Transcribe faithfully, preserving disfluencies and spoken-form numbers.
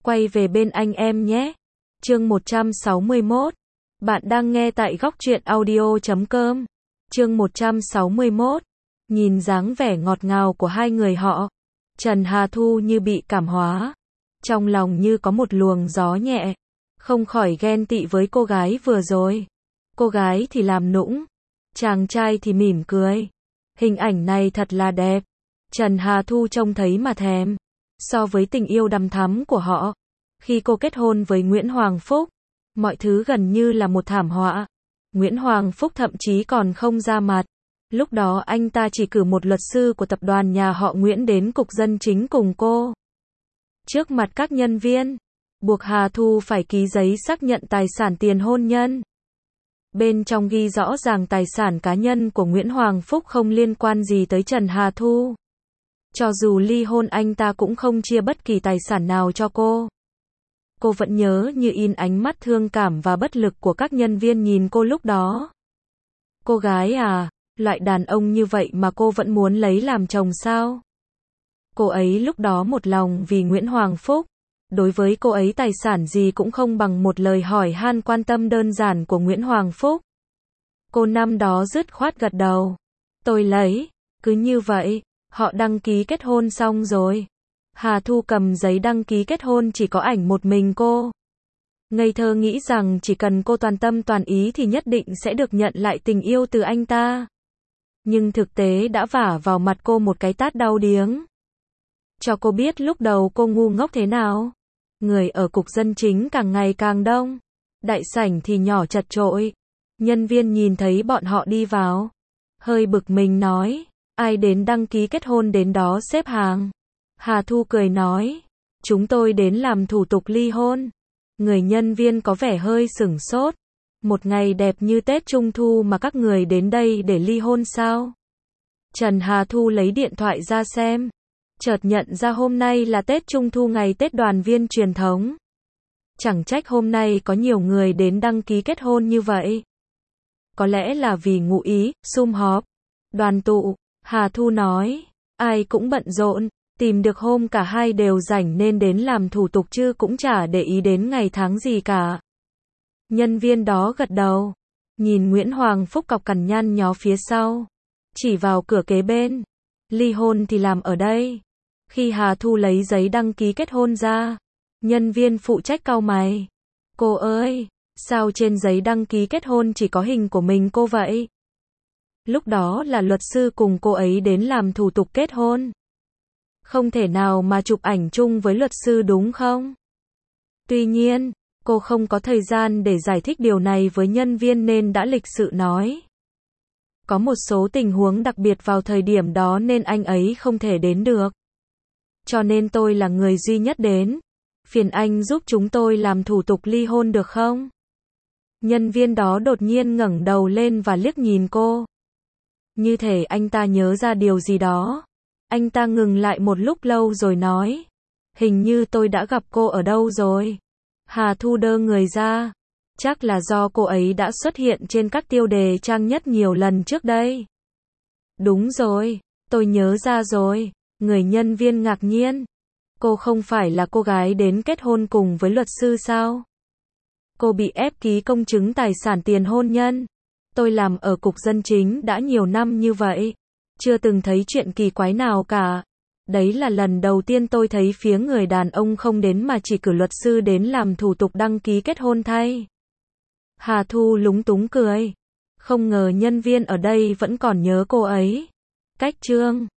Quay về bên anh em nhé. Chương một trăm sáu mươi mốt. Bạn đang nghe tại góc truyện audio chấm com. Chương một trăm sáu mươi mốt. Nhìn dáng vẻ ngọt ngào của hai người họ, Trần Hà Thu như bị cảm hóa. Trong lòng như có một luồng gió nhẹ, không khỏi ghen tị với cô gái vừa rồi. Cô gái thì làm nũng, chàng trai thì mỉm cười. Hình ảnh này thật là đẹp. Trần Hà Thu trông thấy mà thèm. So với tình yêu đắm thắm của họ, khi cô kết hôn với Nguyễn Hoàng Phúc, mọi thứ gần như là một thảm họa. Nguyễn Hoàng Phúc thậm chí còn không ra mặt. Lúc đó anh ta chỉ cử một luật sư của tập đoàn nhà họ Nguyễn đến cục dân chính cùng cô. Trước mặt các nhân viên, buộc Hà Thu phải ký giấy xác nhận tài sản tiền hôn nhân. Bên trong ghi rõ ràng tài sản cá nhân của Nguyễn Hoàng Phúc không liên quan gì tới Trần Hà Thu. Cho dù ly hôn anh ta cũng không chia bất kỳ tài sản nào cho cô. Cô vẫn nhớ như in ánh mắt thương cảm và bất lực của các nhân viên nhìn cô lúc đó. Cô gái à, loại đàn ông như vậy mà cô vẫn muốn lấy làm chồng sao? Cô ấy lúc đó một lòng vì Nguyễn Hoàng Phúc. Đối với cô ấy tài sản gì cũng không bằng một lời hỏi han quan tâm đơn giản của Nguyễn Hoàng Phúc. Cô năm đó dứt khoát gật đầu. Tôi lấy. Cứ như vậy, họ đăng ký kết hôn xong rồi. Hà Thu cầm giấy đăng ký kết hôn chỉ có ảnh một mình cô. Ngây thơ nghĩ rằng chỉ cần cô toàn tâm toàn ý thì nhất định sẽ được nhận lại tình yêu từ anh ta. Nhưng thực tế đã vả vào mặt cô một cái tát đau điếng. Cho cô biết lúc đầu cô ngu ngốc thế nào. Người ở cục dân chính càng ngày càng đông. Đại sảnh thì nhỏ chật chội. Nhân viên nhìn thấy bọn họ đi vào, hơi bực mình nói, ai đến đăng ký kết hôn đến đó xếp hàng. Hà Thu cười nói, chúng tôi đến làm thủ tục ly hôn. Người nhân viên có vẻ hơi sửng sốt. Một ngày đẹp như Tết Trung Thu mà các người đến đây để ly hôn sao? Trần Hà Thu lấy điện thoại ra xem. Chợt nhận ra hôm nay là Tết Trung Thu, ngày Tết đoàn viên truyền thống. Chẳng trách hôm nay có nhiều người đến đăng ký kết hôn như vậy. Có lẽ là vì ngụ ý, sum họp, đoàn tụ. Hà Thu nói, ai cũng bận rộn, tìm được hôm cả hai đều rảnh nên đến làm thủ tục chứ cũng chả để ý đến ngày tháng gì cả. Nhân viên đó gật đầu, nhìn Nguyễn Hoàng Phúc cọc cằn nhăn nhó phía sau, chỉ vào cửa kế bên. Ly hôn thì làm ở đây. Khi Hà Thu lấy giấy đăng ký kết hôn ra, nhân viên phụ trách cau mày. Cô ơi, sao trên giấy đăng ký kết hôn chỉ có hình của mình cô vậy? Lúc đó là luật sư cùng cô ấy đến làm thủ tục kết hôn. Không thể nào mà chụp ảnh chung với luật sư đúng không? Tuy nhiên, cô không có thời gian để giải thích điều này với nhân viên nên đã lịch sự nói. Có một số tình huống đặc biệt vào thời điểm đó nên anh ấy không thể đến được. Cho nên tôi là người duy nhất đến. Phiền anh giúp chúng tôi làm thủ tục ly hôn được không? Nhân viên đó đột nhiên ngẩng đầu lên và liếc nhìn cô. Như thể anh ta nhớ ra điều gì đó. Anh ta ngừng lại một lúc lâu rồi nói. Hình như tôi đã gặp cô ở đâu rồi. Hà Thu đơ người ra. Chắc là do cô ấy đã xuất hiện trên các tiêu đề trang nhất nhiều lần trước đây. Đúng rồi, tôi nhớ ra rồi. Người nhân viên ngạc nhiên. Cô không phải là cô gái đến kết hôn cùng với luật sư sao? Cô bị ép ký công chứng tài sản tiền hôn nhân. Tôi làm ở cục dân chính đã nhiều năm như vậy. Chưa từng thấy chuyện kỳ quái nào cả. Đấy là lần đầu tiên tôi thấy phía người đàn ông không đến mà chỉ cử luật sư đến làm thủ tục đăng ký kết hôn thay. Hà Thu lúng túng cười. Không ngờ nhân viên ở đây vẫn còn nhớ cô ấy. Cách chương